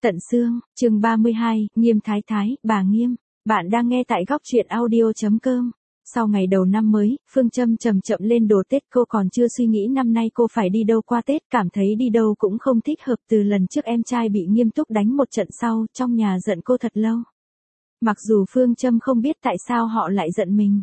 Tận xương, chương 32, Nghiêm Thái Thái, bà Nghiêm. Bạn đang nghe tại góc truyện audio.com. Sau ngày đầu năm mới, phương châm chậm chậm lên đồ Tết, cô còn chưa suy nghĩ năm nay cô phải đi đâu qua Tết, cảm thấy đi đâu cũng không thích hợp từ lần trước em trai bị Nghiêm Túc đánh một trận sau, trong nhà giận cô thật lâu. Mặc dù phương châm không biết tại sao họ lại giận mình.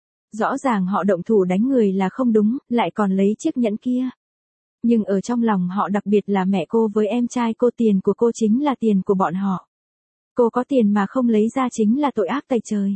Rõ ràng họ động thủ đánh người là không đúng, lại còn lấy chiếc nhẫn kia. Nhưng ở trong lòng họ, đặc biệt là mẹ cô với em trai cô, tiền của cô chính là tiền của bọn họ. Cô có tiền mà không lấy ra chính là tội ác tày trời.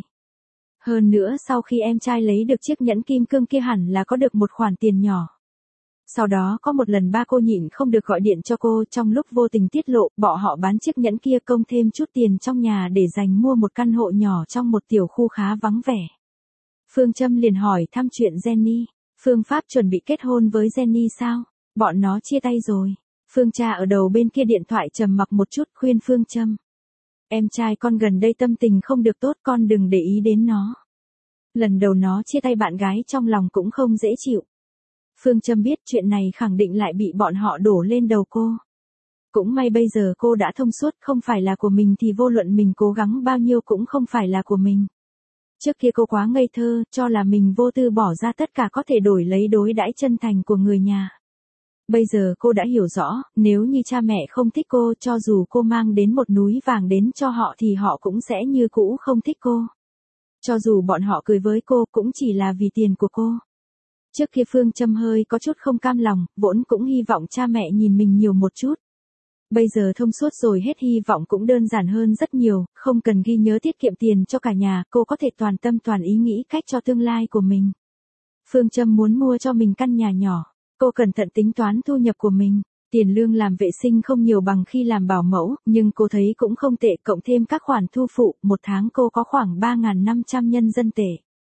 Hơn nữa sau khi em trai lấy được chiếc nhẫn kim cương kia hẳn là có được một khoản tiền nhỏ. Sau đó có một lần ba cô nhịn không được gọi điện cho cô, trong lúc vô tình tiết lộ, bọn họ bán chiếc nhẫn kia công thêm chút tiền trong nhà để dành mua một căn hộ nhỏ trong một tiểu khu khá vắng vẻ. Phương Châm liền hỏi thăm chuyện Jenny. Phương Pháp chuẩn bị kết hôn với Jenny sao? Bọn nó chia tay rồi. Phương cha ở đầu bên kia điện thoại trầm mặc một chút, khuyên Phương Châm. Em trai con gần đây tâm tình không được tốt, con đừng để ý đến nó. Lần đầu nó chia tay bạn gái trong lòng cũng không dễ chịu. Phương Châm biết chuyện này khẳng định lại bị bọn họ đổ lên đầu cô. Cũng may bây giờ cô đã thông suốt, không phải là của mình thì vô luận mình cố gắng bao nhiêu cũng không phải là của mình. Trước kia cô quá ngây thơ, cho là mình vô tư bỏ ra tất cả có thể đổi lấy đối đãi chân thành của người nhà. Bây giờ cô đã hiểu rõ, nếu như cha mẹ không thích cô, cho dù cô mang đến một núi vàng đến cho họ thì họ cũng sẽ như cũ không thích cô. Cho dù bọn họ cười với cô cũng chỉ là vì tiền của cô. Trước kia Phương Châm hơi có chút không cam lòng, vốn cũng hy vọng cha mẹ nhìn mình nhiều một chút. Bây giờ thông suốt rồi, hết hy vọng cũng đơn giản hơn rất nhiều, không cần ghi nhớ tiết kiệm tiền cho cả nhà, cô có thể toàn tâm toàn ý nghĩ cách cho tương lai của mình. Phương Châm muốn mua cho mình căn nhà nhỏ. Cô cẩn thận tính toán thu nhập của mình, tiền lương làm vệ sinh không nhiều bằng khi làm bảo mẫu, nhưng cô thấy cũng không tệ, cộng thêm các khoản thu phụ, một tháng cô có khoảng 3.500 nhân dân tệ.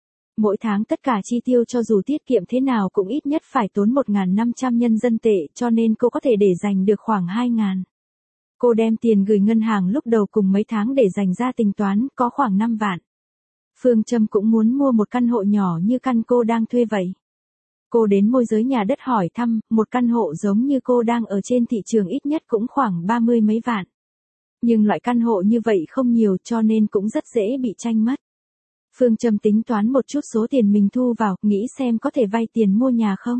Mỗi tháng tất cả chi tiêu cho dù tiết kiệm thế nào cũng ít nhất phải tốn 1.500 nhân dân tệ, cho nên cô có thể để dành được khoảng 2.000. Cô đem tiền gửi ngân hàng lúc đầu cùng mấy tháng để dành ra tính toán, có khoảng 5 vạn. Phương Châm cũng muốn mua một căn hộ nhỏ như căn cô đang thuê vậy. Cô đến môi giới nhà đất hỏi thăm, một căn hộ giống như cô đang ở trên thị trường ít nhất cũng khoảng 30 mấy vạn. Nhưng loại căn hộ như vậy không nhiều cho nên cũng rất dễ bị tranh mất. Phương Châm tính toán một chút số tiền mình thu vào, nghĩ xem có thể vay tiền mua nhà không.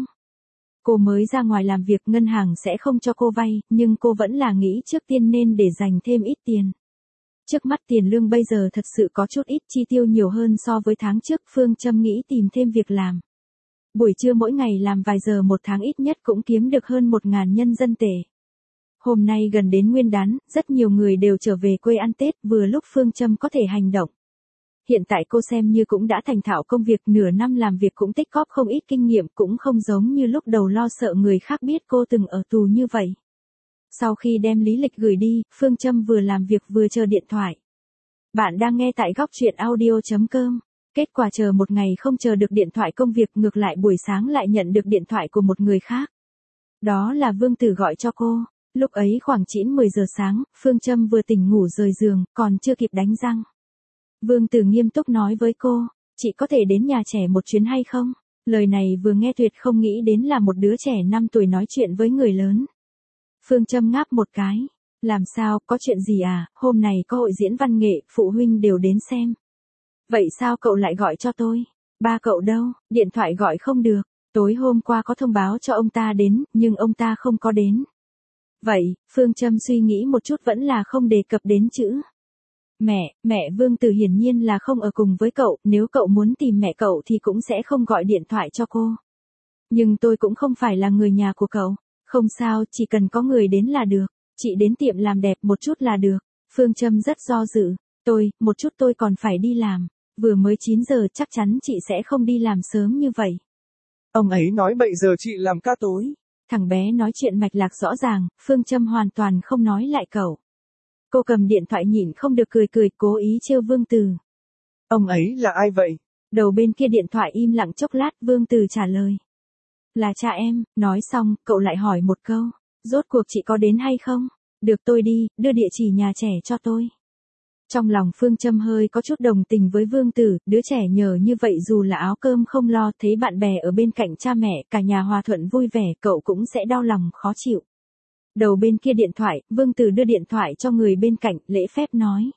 Cô mới ra ngoài làm việc, ngân hàng sẽ không cho cô vay, nhưng cô vẫn là nghĩ trước tiên nên để dành thêm ít tiền. Trước mắt tiền lương bây giờ thật sự có chút ít, chi tiêu nhiều hơn so với tháng trước, Phương Châm nghĩ tìm thêm việc làm. Buổi trưa mỗi ngày làm vài giờ một tháng ít nhất cũng kiếm được hơn 1.000 nhân dân tệ. Hôm nay gần đến Nguyên đán, rất nhiều người đều trở về quê ăn Tết, vừa lúc Phương Châm có thể hành động. Hiện tại cô xem như cũng đã thành thạo công việc, nửa năm làm việc cũng tích cóp không ít kinh nghiệm, cũng không giống như lúc đầu lo sợ người khác biết cô từng ở tù như vậy. Sau khi đem lý lịch gửi đi, Phương Châm vừa làm việc vừa chờ điện thoại. Bạn đang nghe tại góc truyện audio.com. Kết quả chờ một ngày không chờ được điện thoại công việc, ngược lại buổi sáng lại nhận được điện thoại của một người khác. Đó là Vương Tử gọi cho cô. Lúc ấy khoảng 9-10 giờ sáng, Phương Châm vừa tỉnh ngủ rời giường, còn chưa kịp đánh răng. Vương Tử nghiêm túc nói với cô, chị có thể đến nhà trẻ một chuyến hay không? Lời này vừa nghe tuyệt không nghĩ đến là một đứa trẻ 5 tuổi nói chuyện với người lớn. Phương Châm ngáp một cái. Làm sao, có chuyện gì à, hôm nay có hội diễn văn nghệ, phụ huynh đều đến xem. Vậy sao cậu lại gọi cho tôi? Ba cậu đâu? Điện thoại gọi không được. Tối hôm qua có thông báo cho ông ta đến, nhưng ông ta không có đến. Vậy, Phương Châm suy nghĩ một chút vẫn là không đề cập đến chữ. Mẹ Vương Tử hiển nhiên là không ở cùng với cậu, nếu cậu muốn tìm mẹ cậu thì cũng sẽ không gọi điện thoại cho cô. Nhưng tôi cũng không phải là người nhà của cậu. Không sao, chỉ cần có người đến là được. Chị đến tiệm làm đẹp một chút là được. Phương Châm rất do dự. Một chút tôi còn phải đi làm. Vừa mới 9 giờ chắc chắn chị sẽ không đi làm sớm như vậy. Ông ấy nói 7 giờ chị làm ca tối. Thằng bé nói chuyện mạch lạc rõ ràng, Phương Châm hoàn toàn không nói lại cậu. Cô cầm điện thoại nhịn không được cười, cố ý trêu Vương Tử. Ông ấy là ai vậy? Đầu bên kia điện thoại im lặng chốc lát, Vương Tử trả lời. Là cha em, nói xong, cậu lại hỏi một câu. Rốt cuộc chị có đến hay không? Được, tôi đi, đưa địa chỉ nhà trẻ cho tôi. Trong lòng Phương Châm hơi có chút đồng tình với Vương Tử, đứa trẻ nhờ như vậy dù là áo cơm không lo, thấy bạn bè ở bên cạnh cha mẹ, cả nhà hòa thuận vui vẻ, cậu cũng sẽ đau lòng khó chịu. Đầu bên kia điện thoại, Vương Tử đưa điện thoại cho người bên cạnh, lễ phép nói.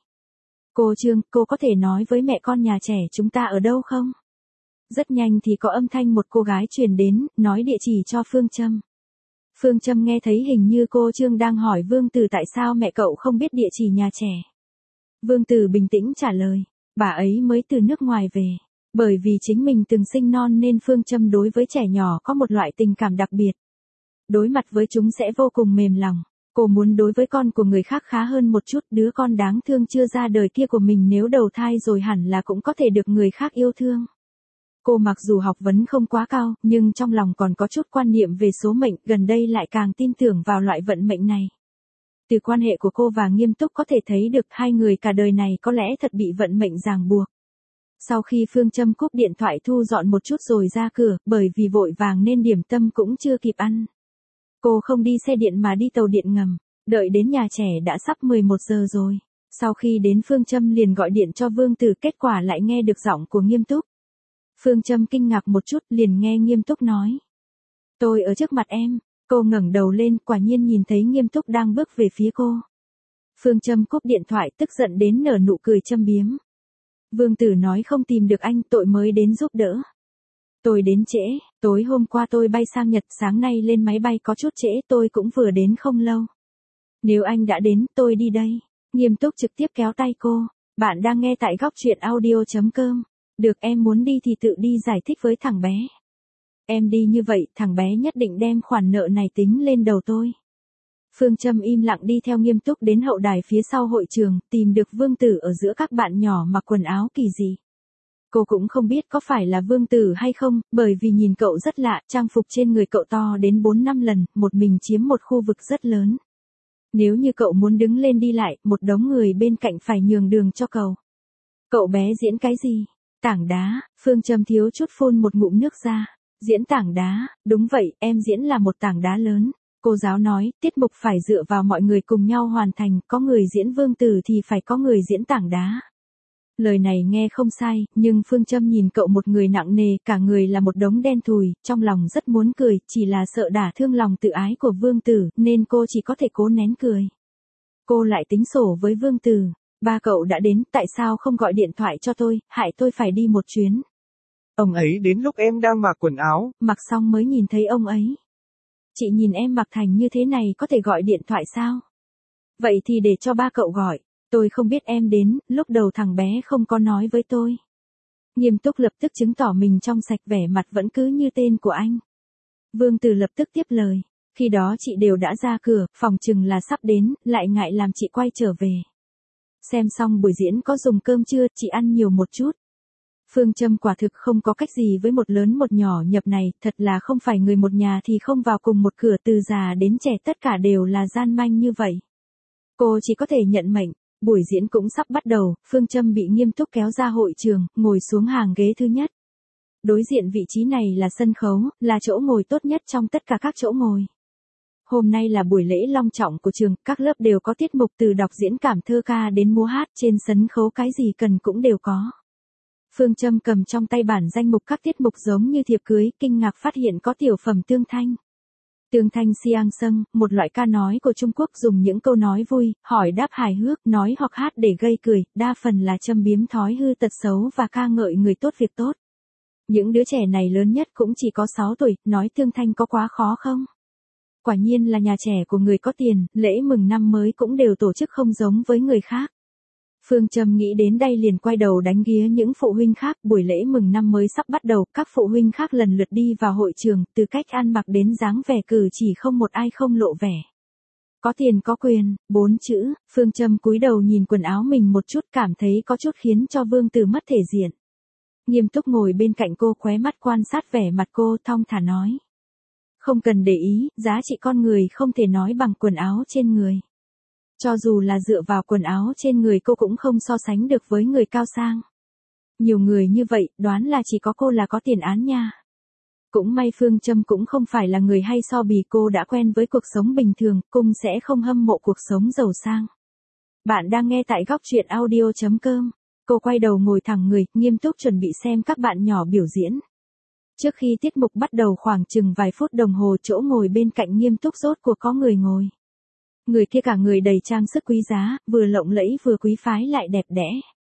Cô Trương, cô có thể nói với mẹ con nhà trẻ chúng ta ở đâu không? Rất nhanh thì có âm thanh một cô gái truyền đến, nói địa chỉ cho Phương Trâm. Phương Trâm nghe thấy hình như cô Trương đang hỏi Vương Tử tại sao mẹ cậu không biết địa chỉ nhà trẻ. Vương Tử bình tĩnh trả lời, bà ấy mới từ nước ngoài về. Bởi vì chính mình từng sinh non nên Phương Trâm đối với trẻ nhỏ có một loại tình cảm đặc biệt. Đối mặt với chúng sẽ vô cùng mềm lòng. Cô muốn đối với con của người khác khá hơn một chút, đứa con đáng thương chưa ra đời kia của mình nếu đầu thai rồi hẳn là cũng có thể được người khác yêu thương. Cô mặc dù học vấn không quá cao, nhưng trong lòng còn có chút quan niệm về số mệnh, gần đây lại càng tin tưởng vào loại vận mệnh này. Từ quan hệ của cô và Nghiêm Túc có thể thấy được hai người cả đời này có lẽ thật bị vận mệnh ràng buộc. Sau khi Phương Trâm cúp điện thoại thu dọn một chút rồi ra cửa, bởi vì vội vàng nên điểm tâm cũng chưa kịp ăn. Cô không đi xe điện mà đi tàu điện ngầm, đợi đến nhà trẻ đã sắp 11 giờ rồi. Sau khi đến Phương Trâm liền gọi điện cho Vương Tử, kết quả lại nghe được giọng của Nghiêm Túc. Phương Trâm kinh ngạc một chút, liền nghe Nghiêm Túc nói. Tôi ở trước mặt em. Cô ngẩng đầu lên, quả nhiên nhìn thấy Nghiêm Túc đang bước về phía cô. Phương Trâm cúp điện thoại tức giận đến nở nụ cười châm biếm. Vương Tử nói không tìm được anh, tội mới đến giúp đỡ. Tôi đến trễ, tối hôm qua tôi bay sang Nhật, sáng nay lên máy bay có chút trễ, tôi cũng vừa đến không lâu. Nếu anh đã đến, tôi đi đây. Nghiêm Túc trực tiếp kéo tay cô. Bạn đang nghe tại góc truyện audio.com. Được, em muốn đi thì tự đi, giải thích với thằng bé. Em đi như vậy, thằng bé nhất định đem khoản nợ này tính lên đầu tôi. Phương Trâm im lặng đi theo Nghiêm Túc đến hậu đài phía sau hội trường, tìm được Vương Tử ở giữa các bạn nhỏ mặc quần áo kỳ dị. Cô cũng không biết có phải là Vương Tử hay không, bởi vì nhìn cậu rất lạ, trang phục trên người cậu to đến 4-5 lần, một mình chiếm một khu vực rất lớn. Nếu như cậu muốn đứng lên đi lại, một đống người bên cạnh phải nhường đường cho cậu. Cậu bé diễn cái gì? Tảng đá. Phương Trâm thiếu chút phun một ngụm nước ra. Diễn tảng đá, đúng vậy, em diễn là một tảng đá lớn. Cô giáo nói, tiết mục phải dựa vào mọi người cùng nhau hoàn thành, có người diễn Vương Tử thì phải có người diễn tảng đá. Lời này nghe không sai, nhưng Phương Trâm nhìn cậu một người nặng nề, cả người là một đống đen thùi, trong lòng rất muốn cười, chỉ là sợ đả thương lòng tự ái của Vương Tử, nên cô chỉ có thể cố nén cười. Cô lại tính sổ với Vương Tử, ba cậu đã đến, tại sao không gọi điện thoại cho tôi, hại tôi phải đi một chuyến. Ông ấy đến lúc em đang mặc quần áo. Mặc xong mới nhìn thấy ông ấy. Chị nhìn em mặc thành như thế này có thể gọi điện thoại sao? Vậy thì để cho ba cậu gọi. Tôi không biết em đến, lúc đầu thằng bé không có nói với tôi. Nghiêm Túc lập tức chứng tỏ mình trong sạch, vẻ mặt vẫn cứ như tên của anh. Vương Tử lập tức tiếp lời. Khi đó chị đều đã ra cửa, phòng chừng là sắp đến, lại ngại làm chị quay trở về. Xem xong buổi diễn có dùng cơm chưa, chị ăn nhiều một chút. Phương Trâm quả thực không có cách gì với một lớn một nhỏ nhập này, thật là không phải người một nhà thì không vào cùng một cửa, từ già đến trẻ tất cả đều là gian manh như vậy. Cô chỉ có thể nhận mệnh. Buổi diễn cũng sắp bắt đầu, Phương Trâm bị Nghiêm Túc kéo ra hội trường, ngồi xuống hàng ghế thứ nhất. Đối diện vị trí này là sân khấu, là chỗ ngồi tốt nhất trong tất cả các chỗ ngồi. Hôm nay là buổi lễ long trọng của trường, các lớp đều có tiết mục từ đọc diễn cảm thơ ca đến múa hát, trên sân khấu cái gì cần cũng đều có. Phương Trâm cầm trong tay bản danh mục các tiết mục giống như thiệp cưới, kinh ngạc phát hiện có tiểu phẩm tương thanh. Tương thanh siang sâng, một loại ca nói của Trung Quốc dùng những câu nói vui, hỏi đáp hài hước, nói hoặc hát để gây cười, đa phần là châm biếm thói hư tật xấu và ca ngợi người tốt việc tốt. Những đứa trẻ này lớn nhất cũng chỉ có 6 tuổi, nói tương thanh có quá khó không? Quả nhiên là nhà trẻ của người có tiền, lễ mừng năm mới cũng đều tổ chức không giống với người khác. Phương Trâm nghĩ đến đây liền quay đầu đánh ghía những phụ huynh khác, buổi lễ mừng năm mới sắp bắt đầu, các phụ huynh khác lần lượt đi vào hội trường, từ cách ăn mặc đến dáng vẻ cử chỉ không một ai không lộ vẻ. Có tiền có quyền, 4 chữ, Phương Trâm cúi đầu nhìn quần áo mình một chút, cảm thấy có chút khiến cho Vương Tử mất thể diện. Nghiêm Túc ngồi bên cạnh cô, khóe mắt quan sát vẻ mặt cô, thong thả nói. Không cần để ý, giá trị con người không thể nói bằng quần áo trên người. Cho dù là dựa vào quần áo trên người cô cũng không so sánh được với người cao sang. Nhiều người như vậy, đoán là chỉ có cô là có tiền án nha. Cũng may Phương Trâm cũng không phải là người hay so bì, cô đã quen với cuộc sống bình thường, cũng sẽ không hâm mộ cuộc sống giàu sang. Bạn đang nghe tại góc truyện audio.com. Cô quay đầu ngồi thẳng người, nghiêm túc chuẩn bị xem các bạn nhỏ biểu diễn. Trước khi tiết mục bắt đầu khoảng chừng vài phút đồng hồ, chỗ ngồi bên cạnh Nghiêm Túc rốt cuộc có người ngồi. Người kia cả người đầy trang sức quý giá, vừa lộng lẫy vừa quý phái lại đẹp đẽ.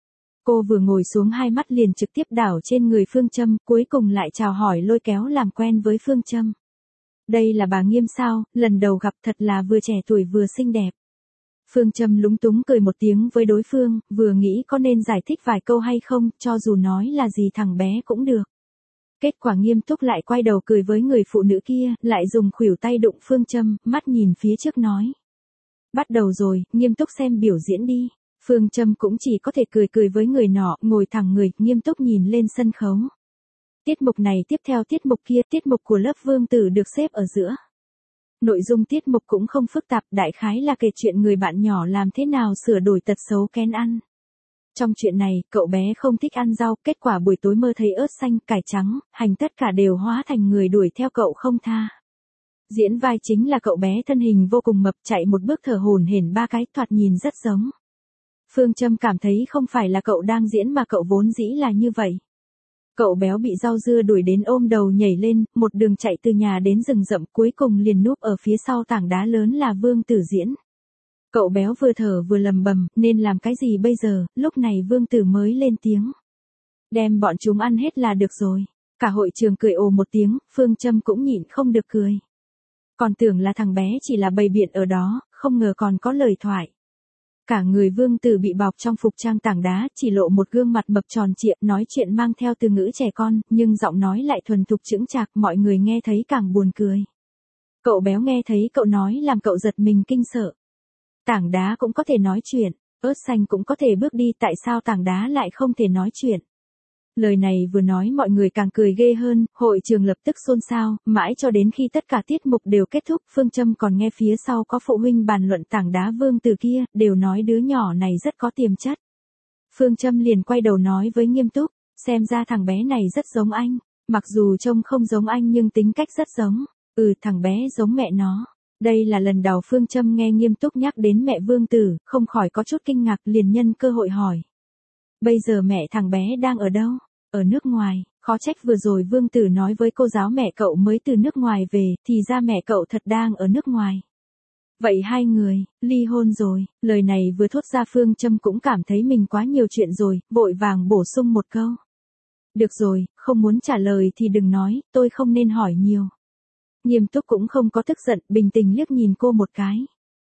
Cô vừa ngồi xuống hai mắt liền trực tiếp đảo trên người Phương Châm, cuối cùng lại chào hỏi lôi kéo làm quen với Phương Châm. Đây là bà Nghiêm sao, lần đầu gặp thật là vừa trẻ tuổi vừa xinh đẹp. Phương Châm lúng túng cười một tiếng với đối phương, vừa nghĩ có nên giải thích vài câu hay không, cho dù nói là gì thằng bé cũng được. Kết quả Nghiêm Túc lại quay đầu cười với người phụ nữ kia, lại dùng khuỷu tay đụng Phương Châm, mắt nhìn phía trước nói. Bắt đầu rồi, Nghiêm Túc xem biểu diễn đi. Phương Châm cũng chỉ có thể cười cười với người nọ, ngồi thẳng người, Nghiêm Túc nhìn lên sân khấu. Tiết mục này tiếp theo tiết mục kia, tiết mục của lớp Vương Tử được xếp ở giữa. Nội dung tiết mục cũng không phức tạp, đại khái là kể chuyện người bạn nhỏ làm thế nào sửa đổi tật xấu kén ăn. Trong chuyện này, cậu bé không thích ăn rau, kết quả buổi tối mơ thấy ớt xanh, cải trắng, hành tất cả đều hóa thành người đuổi theo cậu không tha. Diễn vai chính là cậu bé thân hình vô cùng mập, chạy một bước thở hổn hển ba cái, thoạt nhìn rất giống. Phương Châm cảm thấy không phải là cậu đang diễn mà cậu vốn dĩ là như vậy. Cậu béo bị rau dưa đuổi đến ôm đầu nhảy lên, một đường chạy từ nhà đến rừng rậm, cuối cùng liền núp ở phía sau tảng đá lớn là Vương Tử diễn. Cậu béo vừa thở vừa lầm bầm, nên làm cái gì bây giờ, lúc này Vương Tử mới lên tiếng. Đem bọn chúng ăn hết là được rồi. Cả hội trường cười ồ một tiếng, Phương Châm cũng nhịn không được cười. Còn tưởng là thằng bé chỉ là bày biện ở đó, không ngờ còn có lời thoại. Cả người Vương Tử bị bọc trong phục trang tảng đá, chỉ lộ một gương mặt mập tròn trịa, nói chuyện mang theo từ ngữ trẻ con, nhưng giọng nói lại thuần thục chững chạc, mọi người nghe thấy càng buồn cười. Cậu béo nghe thấy cậu nói làm cậu giật mình kinh sợ. Tảng đá cũng có thể nói chuyện, ớt xanh cũng có thể bước đi, tại sao tảng đá lại không thể nói chuyện? Lời này vừa nói mọi người càng cười ghê hơn, hội trường lập tức xôn xao, mãi cho đến khi tất cả tiết mục đều kết thúc, Phương Châm còn nghe phía sau có phụ huynh bàn luận tảng đá Vương Tử kia, đều nói đứa nhỏ này rất có tiềm chất. Phương Châm liền quay đầu nói với Nghiêm Túc, xem ra thằng bé này rất giống anh, mặc dù trông không giống anh nhưng tính cách rất giống, thằng bé giống mẹ nó. Đây là lần đầu Phương Châm nghe Nghiêm Túc nhắc đến mẹ Vương Tử, không khỏi có chút kinh ngạc, liền nhân cơ hội hỏi. Bây giờ mẹ thằng bé đang ở đâu? Ở nước ngoài, khó trách vừa rồi Vương Tử nói với cô giáo mẹ cậu mới từ nước ngoài về, thì ra mẹ cậu thật đang ở nước ngoài. Vậy hai người, ly hôn rồi, lời này vừa thốt ra Phương Châm cũng cảm thấy mình quá nhiều chuyện rồi, vội vàng bổ sung một câu. Được rồi, không muốn trả lời thì đừng nói, tôi không nên hỏi nhiều. Nghiêm Túc cũng không có tức giận, bình tĩnh liếc nhìn cô một cái.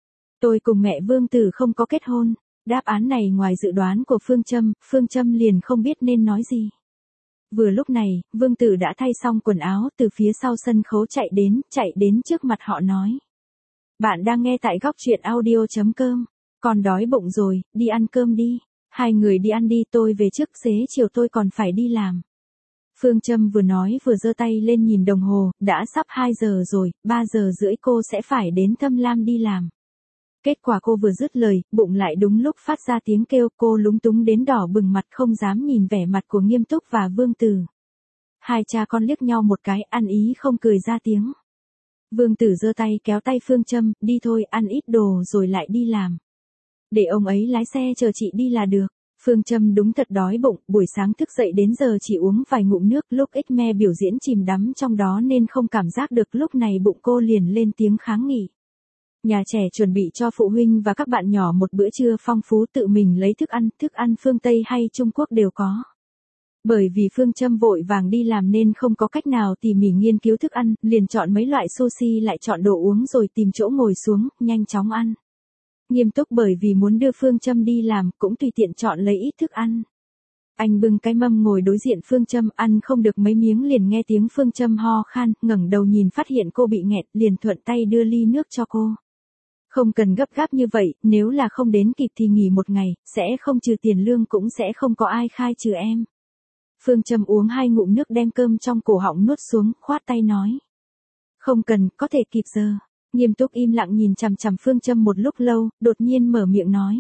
Tôi cùng mẹ Vương Tử không có kết hôn. Đáp án này ngoài dự đoán của Phương Châm liền không biết nên nói gì. Vừa lúc này, Vương Tử đã thay xong quần áo từ phía sau sân khấu chạy đến trước mặt họ nói. Bạn đang nghe tại góc truyện audio.com. Còn đói bụng rồi, đi ăn cơm đi. Hai người đi ăn đi, tôi về trước, xế chiều tôi còn phải đi làm. Phương Châm vừa nói vừa giơ tay lên nhìn đồng hồ, đã sắp 2 giờ rồi, 3 giờ rưỡi cô sẽ phải đến Thâm Lam đi làm. Kết quả cô vừa dứt lời, bụng lại đúng lúc phát ra tiếng kêu, cô lúng túng đến đỏ bừng mặt không dám nhìn vẻ mặt của Nghiêm Túc và Vương Tử. Hai cha con liếc nhau một cái, ăn ý không cười ra tiếng. Vương Tử giơ tay kéo tay Phương Châm, đi thôi, ăn ít đồ rồi lại đi làm. Để ông ấy lái xe chờ chị đi là được. Phương Châm đúng thật đói bụng, buổi sáng thức dậy đến giờ chỉ uống vài ngụm nước, lúc X-me biểu diễn chìm đắm trong đó nên không cảm giác được, lúc này bụng cô liền lên tiếng kháng nghị. Nhà trẻ chuẩn bị cho phụ huynh và các bạn nhỏ một bữa trưa phong phú, tự mình lấy thức ăn phương Tây hay Trung Quốc đều có. Bởi vì Phương Châm vội vàng đi làm nên không có cách nào tỉ mỉ nghiên cứu thức ăn, liền chọn mấy loại sushi lại chọn đồ uống rồi tìm chỗ ngồi xuống, nhanh chóng ăn. Nghiêm Túc bởi vì muốn đưa Phương Châm đi làm, cũng tùy tiện chọn lấy ít thức ăn. Anh bưng cái mâm ngồi đối diện Phương Châm, ăn không được mấy miếng liền nghe tiếng Phương Châm ho khan, ngẩng đầu nhìn phát hiện cô bị nghẹt, liền thuận tay đưa ly nước cho cô. Không cần gấp gáp như vậy, nếu là không đến kịp thì nghỉ một ngày, sẽ không trừ tiền lương cũng sẽ không có ai khai trừ em. Phương Châm uống 2 ngụm nước đem cơm trong cổ họng nuốt xuống, khoát tay nói. Không cần, có thể kịp giờ. Nghiêm Túc im lặng nhìn chằm chằm Phương Châm một lúc lâu, đột nhiên mở miệng nói.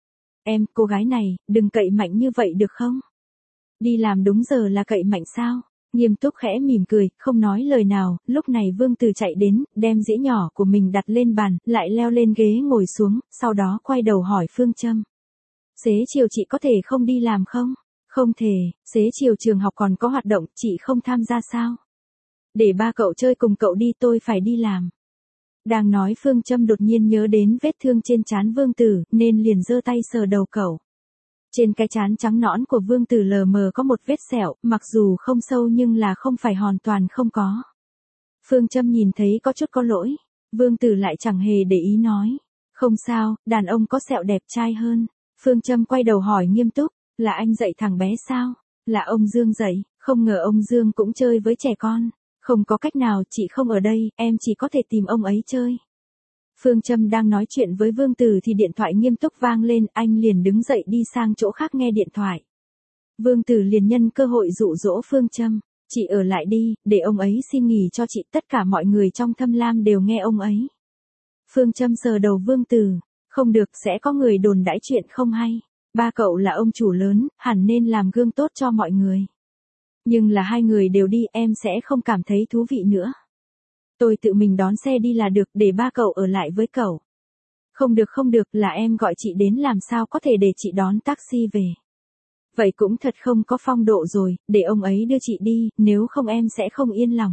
Em, cô gái này, đừng cậy mạnh như vậy được không? Đi làm đúng giờ là cậy mạnh sao? Nghiêm Túc khẽ mỉm cười, không nói lời nào, lúc này Vương Tử chạy đến, đem dĩa nhỏ của mình đặt lên bàn, lại leo lên ghế ngồi xuống, sau đó quay đầu hỏi Phương Châm. Xế chiều chị có thể không đi làm không? Không thể, xế chiều trường học còn có hoạt động, chị không tham gia sao? Để ba cậu chơi cùng cậu đi, tôi phải đi làm. Đang nói Phương Châm đột nhiên nhớ đến vết thương trên trán Vương Tử, nên liền giơ tay sờ đầu cậu. Trên cái trán trắng nõn của Vương Tử lờ mờ có một vết sẹo, mặc dù không sâu nhưng là không phải hoàn toàn không có. Phương Châm nhìn thấy có chút có lỗi. Vương Tử lại chẳng hề để ý nói. Không sao, đàn ông có sẹo đẹp trai hơn. Phương Châm quay đầu hỏi nghiêm túc, là anh dạy thằng bé sao? Là ông Dương dạy, không ngờ ông Dương cũng chơi với trẻ con. Không có cách nào, chị không ở đây, em chỉ có thể tìm ông ấy chơi. Phương Châm đang nói chuyện với Vương Tử thì điện thoại nghiêm túc vang lên, anh liền đứng dậy đi sang chỗ khác nghe điện thoại. Vương Tử liền nhân cơ hội dụ dỗ Phương Châm, chị ở lại đi, để ông ấy xin nghỉ cho chị, tất cả mọi người trong Thâm Lam đều nghe ông ấy. Phương Châm sờ đầu Vương Tử, không được, sẽ có người đồn đãi chuyện không hay. Ba cậu là ông chủ lớn, hẳn nên làm gương tốt cho mọi người. Nhưng là hai người đều đi, em sẽ không cảm thấy thú vị nữa. Tôi tự mình đón xe đi là được, để ba cậu ở lại với cậu. Không được, là em gọi chị đến, làm sao có thể để chị đón taxi về. Vậy cũng thật không có phong độ rồi, để ông ấy đưa chị đi, nếu không em sẽ không yên lòng.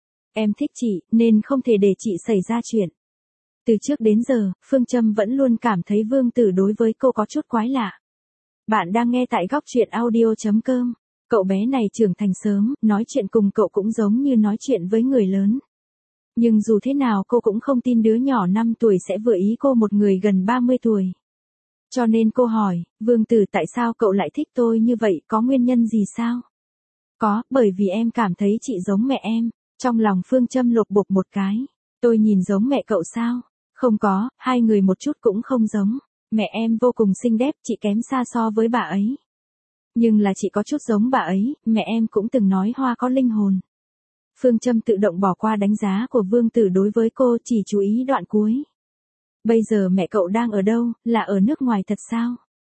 Em thích chị, nên không thể để chị xảy ra chuyện. Từ trước đến giờ, Phương Châm vẫn luôn cảm thấy Vương Tử đối với cô có chút quái lạ. Bạn đang nghe tại góc truyện audio.com. Cậu bé này trưởng thành sớm, nói chuyện cùng cậu cũng giống như nói chuyện với người lớn. Nhưng dù thế nào cô cũng không tin đứa nhỏ 5 tuổi sẽ vừa ý cô, một người gần 30 tuổi. Cho nên cô hỏi, Vương Tử, tại sao cậu lại thích tôi như vậy, có nguyên nhân gì sao? Có, bởi vì em cảm thấy chị giống mẹ em. Trong lòng Phương Châm lột bột một cái. Tôi nhìn giống mẹ cậu sao? Không có, hai người một chút cũng không giống. Mẹ em vô cùng xinh đẹp, chị kém xa so với bà ấy. Nhưng là chị có chút giống bà ấy, mẹ em cũng từng nói hoa có linh hồn. Phương Châm tự động bỏ qua đánh giá của Vương Tử đối với cô, chỉ chú ý đoạn cuối. Bây giờ mẹ cậu đang ở đâu, là ở nước ngoài thật sao?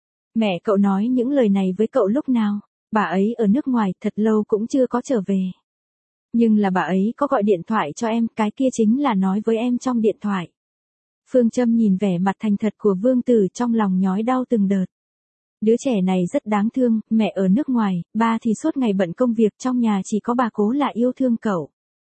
Mẹ cậu nói những lời này với cậu lúc nào? Bà ấy ở nước ngoài, thật lâu cũng chưa có trở về. Nhưng là bà ấy có gọi điện thoại cho em, cái kia chính là nói với em trong điện thoại. Phương Châm nhìn vẻ mặt thành thật của Vương Tử, trong lòng nhói đau từng đợt. Đứa trẻ này rất đáng thương, mẹ ở nước ngoài, ba thì suốt ngày bận công việc, trong nhà chỉ có bà cố là yêu thương cậu.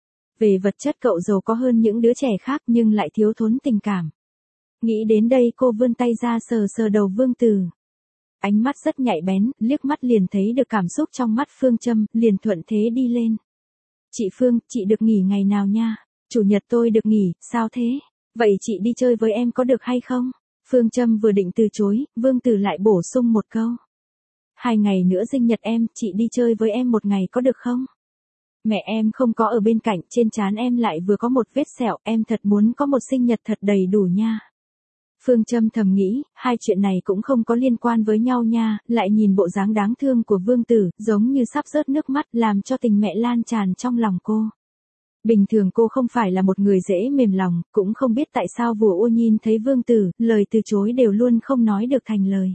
Về vật chất cậu giàu có hơn những đứa trẻ khác nhưng lại thiếu thốn tình cảm. Nghĩ đến đây cô vươn tay ra sờ sờ đầu Vương Tử. Ánh mắt rất nhạy bén, liếc mắt liền thấy được cảm xúc trong mắt Phương Châm, liền thuận thế đi lên. Chị Phương, chị được nghỉ ngày nào nha? Chủ nhật tôi được nghỉ, sao thế? Vậy chị đi chơi với em có được hay không? Phương Châm vừa định từ chối, Vương Tử lại bổ sung một câu. 2 ngày nữa sinh nhật em, chị đi chơi với em 1 ngày có được không? Mẹ em không có ở bên cạnh, trên trán em lại vừa có một vết sẹo, em thật muốn có một sinh nhật thật đầy đủ nha. Phương Châm thầm nghĩ, hai chuyện này cũng không có liên quan với nhau nha, lại nhìn bộ dáng đáng thương của Vương Tử, giống như sắp rớt nước mắt, làm cho tình mẹ lan tràn trong lòng cô. Bình thường cô không phải là một người dễ mềm lòng, cũng không biết tại sao vừa ô nhìn thấy Vương Tử, lời từ chối đều luôn không nói được thành lời.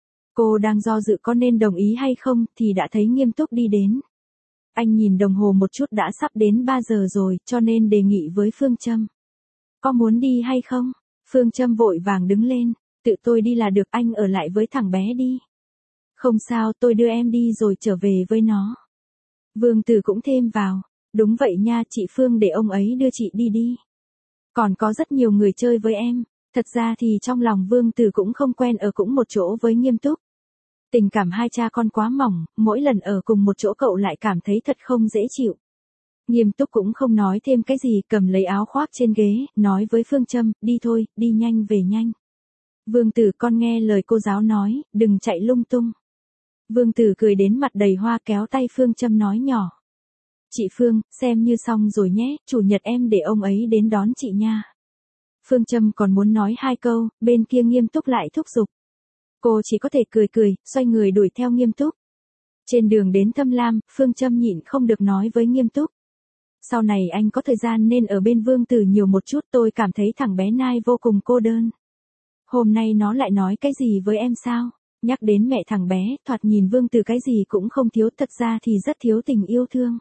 Cô đang do dự có nên đồng ý hay không, thì đã thấy Nghiêm Túc đi đến. Anh nhìn đồng hồ một chút, đã sắp đến 3 giờ rồi, cho nên đề nghị với Phương Châm. Có muốn đi hay không? Phương Châm vội vàng đứng lên, tự tôi đi là được, anh ở lại với thằng bé đi. Không sao, tôi đưa em đi rồi trở về với nó. Vương Tử cũng thêm vào. Đúng vậy nha chị Phương, để ông ấy đưa chị đi đi. Còn có rất nhiều người chơi với em. Thật ra thì trong lòng Vương Tử cũng không quen ở cũng một chỗ với Nghiêm Túc. Tình cảm hai cha con quá mỏng, mỗi lần ở cùng một chỗ cậu lại cảm thấy thật không dễ chịu. Nghiêm Túc cũng không nói thêm cái gì, cầm lấy áo khoác trên ghế, nói với Phương Châm, đi thôi, đi nhanh về nhanh. Vương Tử, con nghe lời cô giáo nói, đừng chạy lung tung. Vương Tử cười đến mặt đầy hoa, kéo tay Phương Châm nói nhỏ. Chị Phương, xem như xong rồi nhé, chủ nhật em để ông ấy đến đón chị nha. Phương Châm còn muốn nói 2 câu, bên kia Nghiêm Túc lại thúc giục. Cô chỉ có thể cười cười, xoay người đuổi theo Nghiêm Túc. Trên đường đến Thâm Lam, Phương Châm nhịn không được nói với Nghiêm Túc. Sau này anh có thời gian nên ở bên Vương Tử nhiều một chút, tôi cảm thấy thằng bé Nai vô cùng cô đơn. Hôm nay nó lại nói cái gì với em sao? Nhắc đến mẹ thằng bé, thoạt nhìn Vương Tử cái gì cũng không thiếu, thật ra thì rất thiếu tình yêu thương.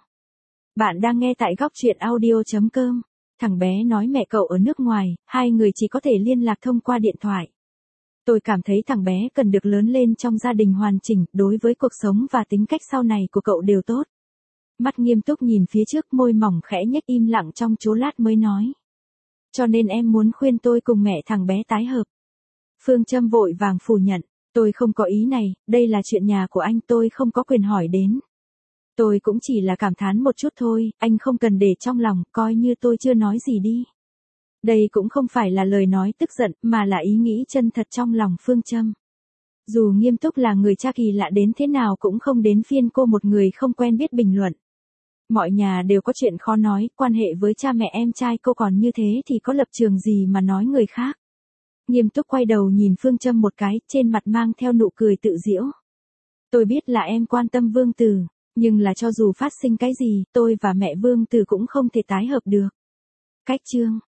Bạn đang nghe tại góc truyện audio.com. Thằng bé nói mẹ cậu ở nước ngoài, hai người chỉ có thể liên lạc thông qua điện thoại. Tôi cảm thấy thằng bé cần được lớn lên trong gia đình hoàn chỉnh, đối với cuộc sống và tính cách sau này của cậu đều tốt. Mắt Nghiêm Túc nhìn phía trước, môi mỏng khẽ nhếch, im lặng trong chốc lát mới nói. cho nên em muốn khuyên tôi cùng mẹ thằng bé tái hợp. Phương Châm vội vàng phủ nhận, tôi không có ý này, đây là chuyện nhà của anh, tôi không có quyền hỏi đến. Tôi cũng chỉ là cảm thán một chút thôi, anh không cần để trong lòng, coi như tôi chưa nói gì đi. Đây cũng không phải là lời nói tức giận, mà là ý nghĩ chân thật trong lòng Phương Châm. Dù Nghiêm Túc là người cha kỳ lạ đến thế nào cũng không đến phiên cô một người không quen biết bình luận. Mọi nhà đều có chuyện khó nói, quan hệ với cha mẹ em trai cô còn như thế thì có lập trường gì mà nói người khác. Nghiêm Túc quay đầu nhìn Phương Châm một cái, trên mặt mang theo nụ cười tự giễu. Tôi biết là em quan tâm Vương Tử, nhưng là cho dù phát sinh cái gì, tôi và mẹ Vương Tử cũng không thể tái hợp được. Cách chương